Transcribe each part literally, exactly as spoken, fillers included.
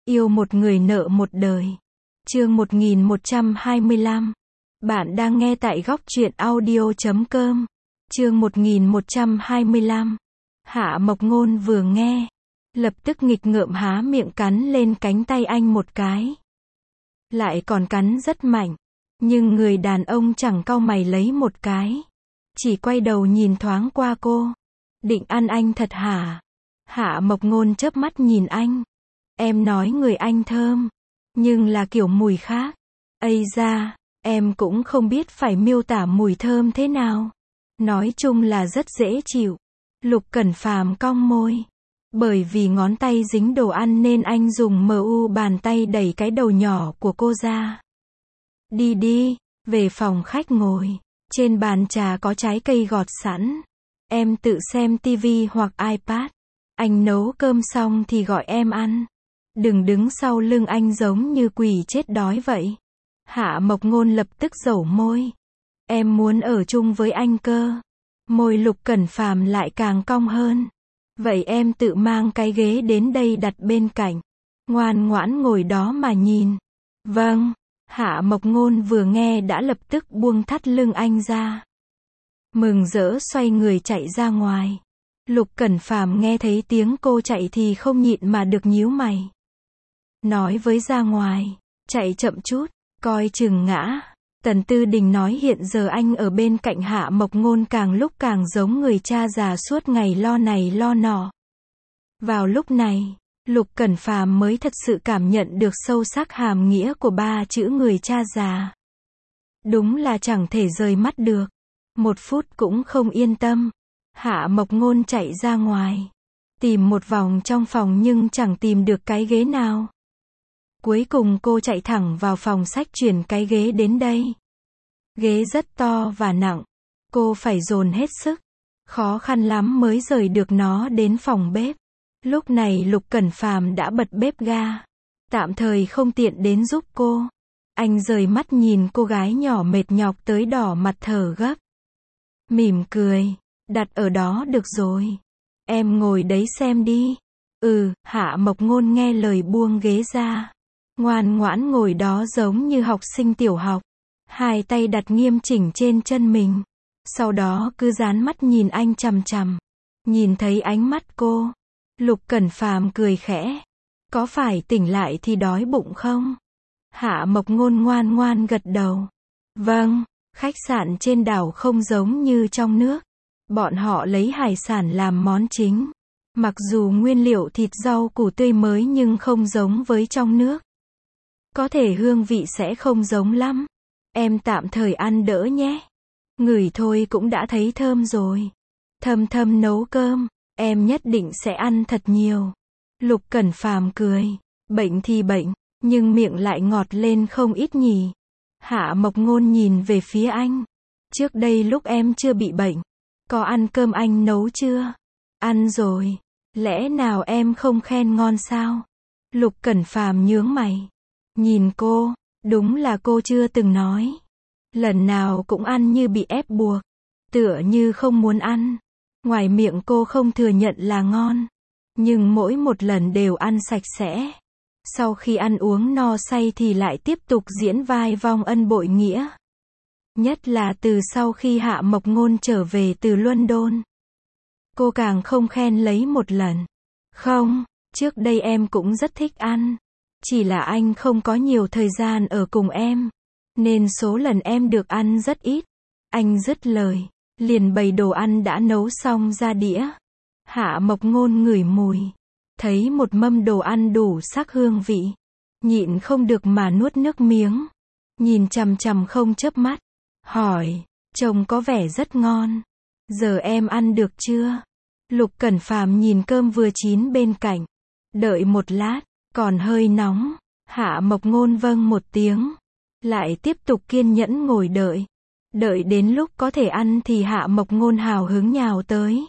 Yêu một người nợ một đời. Chương một nghìn một trăm hai mươi lăm. Bạn đang nghe tại góc truyện audio chấm com. Chương một nghìn một trăm hai mươi lăm. Hạ Mộc Ngôn vừa nghe, lập tức nghịch ngợm há miệng cắn lên cánh tay anh một cái. Lại còn cắn rất mạnh, nhưng người đàn ông chẳng cau mày lấy một cái, chỉ quay đầu nhìn thoáng qua cô. Định ăn anh thật hả? Hạ Mộc Ngôn chớp mắt nhìn anh. Em nói người anh thơm, nhưng là kiểu mùi khác. Ây da, em cũng không biết phải miêu tả mùi thơm thế nào. Nói chung là rất dễ chịu. Lục Cẩn Phàm cong môi. Bởi vì ngón tay dính đồ ăn nên anh dùng mu bàn tay đẩy cái đầu nhỏ của cô ra. Đi đi, về phòng khách ngồi. Trên bàn trà có trái cây gọt sẵn. Em tự xem tivi hoặc iPad. Anh nấu cơm xong thì gọi em ăn. Đừng đứng sau lưng anh giống như quỷ chết đói vậy. Hạ Mộc Ngôn lập tức dẩu môi. Em muốn ở chung với anh cơ. Môi Lục Cẩn Phàm lại càng cong hơn. Vậy em tự mang cái ghế đến đây đặt bên cạnh. Ngoan ngoãn ngồi đó mà nhìn. Vâng. Hạ Mộc Ngôn vừa nghe đã lập tức buông thắt lưng anh ra. Mừng rỡ xoay người chạy ra ngoài. Lục Cẩn Phàm nghe thấy tiếng cô chạy thì không nhịn mà được nhíu mày. Nói với ra ngoài, chạy chậm chút, coi chừng ngã. Tần Tư Đình nói hiện giờ anh ở bên cạnh Hạ Mộc Ngôn càng lúc càng giống người cha già suốt ngày lo này lo nọ. Vào lúc này, Lục Cẩn Phàm mới thật sự cảm nhận được sâu sắc hàm nghĩa của ba chữ người cha già. Đúng là chẳng thể rời mắt được. Một phút cũng không yên tâm. Hạ Mộc Ngôn chạy ra ngoài, tìm một vòng trong phòng nhưng chẳng tìm được cái ghế nào. Cuối cùng cô chạy thẳng vào phòng sách chuyển cái ghế đến đây. Ghế rất to và nặng, cô phải dồn hết sức, khó khăn lắm mới rời được nó đến phòng bếp. Lúc này Lục Cẩn Phàm đã bật bếp ga, tạm thời không tiện đến giúp cô. Anh rời mắt nhìn cô gái nhỏ mệt nhọc tới đỏ mặt thở gấp. Mỉm cười, đặt ở đó được rồi. Em ngồi đấy xem đi. Ừ, Hạ Mộc Ngôn nghe lời buông ghế ra. Ngoan ngoãn ngồi đó giống như học sinh tiểu học. Hai tay đặt nghiêm chỉnh trên chân mình. Sau đó cứ dán mắt nhìn anh chằm chằm. Nhìn thấy ánh mắt cô, Lục Cẩn Phàm cười khẽ. Có phải tỉnh lại thì đói bụng không? Hạ Mộc Ngôn ngoan ngoan gật đầu. Vâng, khách sạn trên đảo không giống như trong nước. Bọn họ lấy hải sản làm món chính. Mặc dù nguyên liệu thịt rau củ tươi mới nhưng không giống với trong nước. Có thể hương vị sẽ không giống lắm. Em tạm thời ăn đỡ nhé. Ngửi thôi cũng đã thấy thơm rồi. Thâm Thâm nấu cơm, em nhất định sẽ ăn thật nhiều. Lục Cẩn Phàm cười. Bệnh thì bệnh, nhưng miệng lại ngọt lên không ít nhỉ. Hạ Mộc Ngôn nhìn về phía anh. Trước đây lúc em chưa bị bệnh, có ăn cơm anh nấu chưa? Ăn rồi. Lẽ nào em không khen ngon sao? Lục Cẩn Phàm nhướng mày. Nhìn cô, đúng là cô chưa từng nói. Lần nào cũng ăn như bị ép buộc. Tựa như không muốn ăn. Ngoài miệng cô không thừa nhận là ngon. Nhưng mỗi một lần đều ăn sạch sẽ. Sau khi ăn uống no say thì lại tiếp tục diễn vai vong ân bội nghĩa. Nhất là từ sau khi Hạ Mộc Ngôn trở về từ London. Cô càng không khen lấy một lần. Không, trước đây em cũng rất thích ăn. Chỉ là anh không có nhiều thời gian ở cùng em. Nên số lần em được ăn rất ít. Anh dứt lời, liền bày đồ ăn đã nấu xong ra đĩa. Hạ Mộc Ngôn ngửi mùi. Thấy một mâm đồ ăn đủ sắc hương vị. Nhịn không được mà nuốt nước miếng. Nhìn chằm chằm không chớp mắt. Hỏi, trông có vẻ rất ngon. Giờ em ăn được chưa? Lục Cẩn Phàm nhìn cơm vừa chín bên cạnh. Đợi một lát, còn hơi nóng. Hạ Mộc Ngôn vâng một tiếng. Lại tiếp tục kiên nhẫn ngồi đợi. Đợi đến lúc có thể ăn thì Hạ Mộc Ngôn hào hứng nhào tới.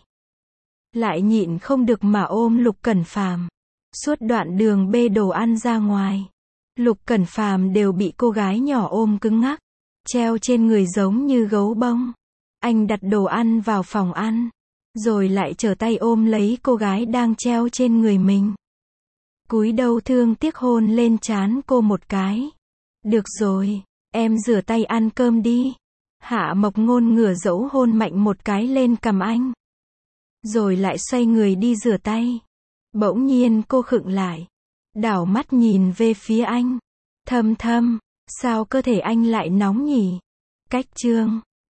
Lại nhịn không được mà ôm Lục Cẩn Phàm. Suốt đoạn đường bê đồ ăn ra ngoài. Lục Cẩn Phàm đều bị cô gái nhỏ ôm cứng ngắc. Treo trên người giống như gấu bông. Anh đặt đồ ăn vào phòng ăn. Rồi lại trở tay ôm lấy cô gái đang treo trên người mình. Cúi đầu thương tiếc hôn lên trán cô một cái. Được rồi, em rửa tay ăn cơm đi. Hạ Mộc Ngôn ngửa dẫu hôn mạnh một cái lên cằm anh. Rồi lại xoay người đi rửa tay. Bỗng nhiên cô khựng lại. Đảo mắt nhìn về phía anh. Thâm Thâm, sao cơ thể anh lại nóng nhỉ? Cách chương